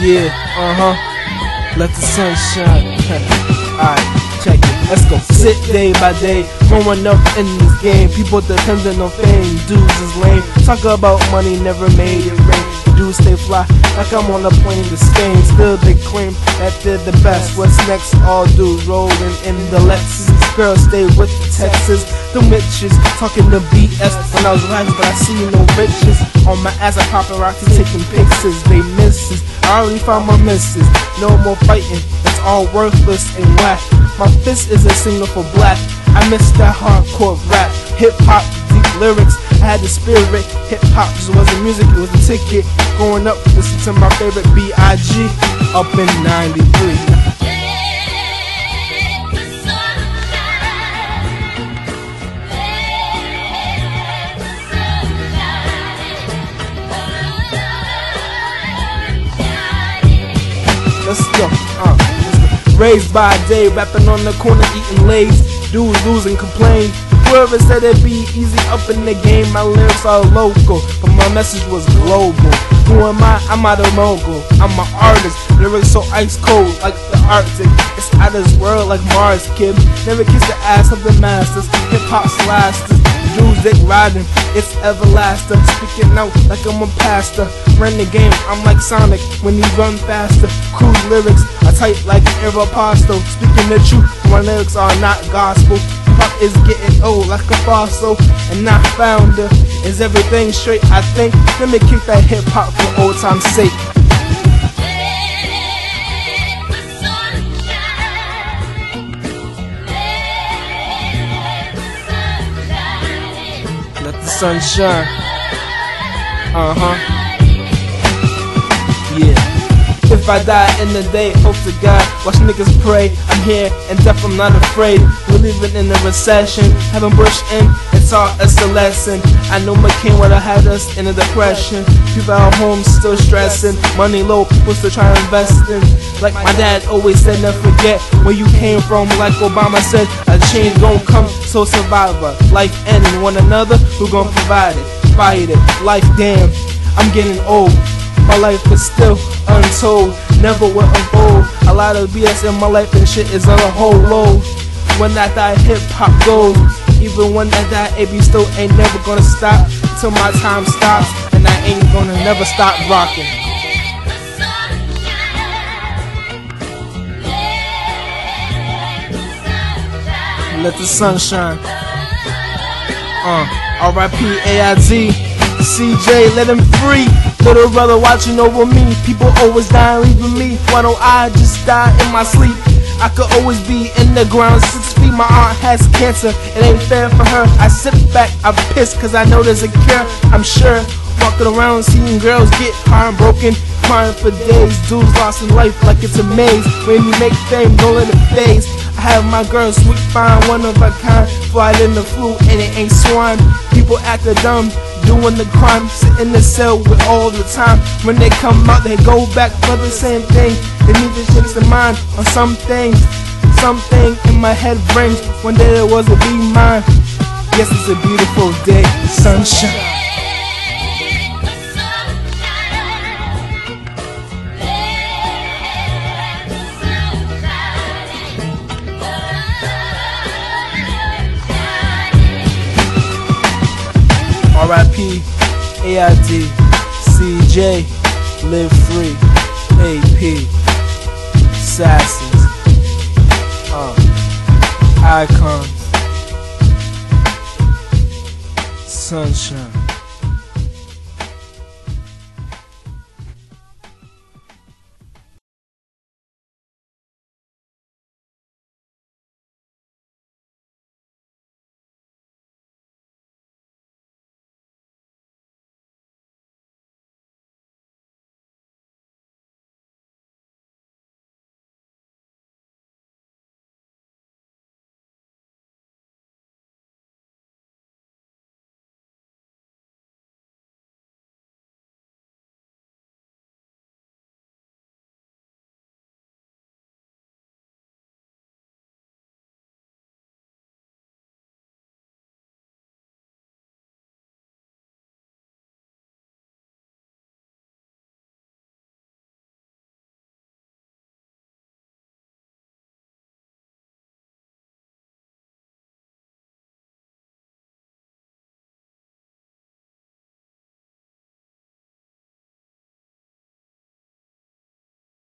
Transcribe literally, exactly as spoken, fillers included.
Yeah, uh-huh. Let the sun shine. Alright, check it. Let's go. Sit day by day, growing up in this game. People depending on fame, dudes is lame. Talk about money, never made it rain. Dudes stay fly, like I'm on a plane to Spain. Still they claim that they're the best. What's next? All dudes rolling in the Lexus. Girls stay with the Texas. The bitches talking the B S. When I was rising, but I see no riches. On my ass, I paparazzi taking pictures. They misses. I already found my missus. No more fighting. It's all worthless and whack. My fist isn't singing for black. I miss that hardcore rap, hip hop, deep lyrics. I had the spirit. Hip hop just wasn't music, it was a ticket. Growing up, listen to my favorite B I G up in ninety-three. Let's go. Uh, let's go. Raised by a day, rapping on the corner, eating lays. Dudes losing, complain. Whoever said it'd be easy up in the game, my lyrics are local, but my message was global. Who am I? I'm not a mogul. I'm an artist. Lyrics so ice cold, like the Arctic. It's out of this world, like Mars, kid. Never kiss the ass of the masters. Hip hop's lasters. Dudes dick riding, it's everlasting. Speaking out like I'm a pastor. Run the game, I'm like Sonic when he run faster. Cruise lyrics, I tight like Aeropostale. Speaking the truth, my lyrics are not gospel. Hip-hop is getting old like a fossil, and not founder. Is everything straight? I think. Let me kick that hip-hop for old time's sake. Let the sun shine. Uh-huh. Yeah. If I die in the day, hope to God, watch niggas pray. I'm here and deaf, I'm not afraid. We're living in a recession, having Bush in, it taught us a lesson. I know McCain would have had us in a depression. People at home still stressing, money low, people still trying to invest in. Like my dad always said, never forget where you came from. Like Obama said, a change gon' come, so survivor. Life ending, one another, who gon' provide it? Fight it, life damn, I'm getting old. My life is still untold, never will unfold. A lot of B S in my life and shit is on a whole load. When I die, hip hop goes. Even when I die, A B still ain't never gonna stop till my time stops, and I ain't gonna never stop rocking. Let the sun shine. Uh, R I P A I Z. C J, let him free. Little brother watching over me. People always dying, leaving me. Why don't I just die in my sleep? I could always be in the ground six feet. My aunt has cancer, it ain't fair for her. I sit back, I'm pissed cause I know there's a cure. I'm sure, walking around seeing girls get heartbroken, crying for days. Dudes lost in life like it's a maze. When you make fame, don't let it phase. I have my girl sweet fine, one of a kind. Fly in the flu and it ain't swine. People acting dumb, doing the crime, sit in the cell with all the time. When they come out, they go back for the same thing. They need to change their mind on some things. Something in my head brings. One day there was to be mine. Yes, it's a beautiful day, sunshine. R I P A I D C J, live free. A P Assassins, uh, Icons, Sunshine.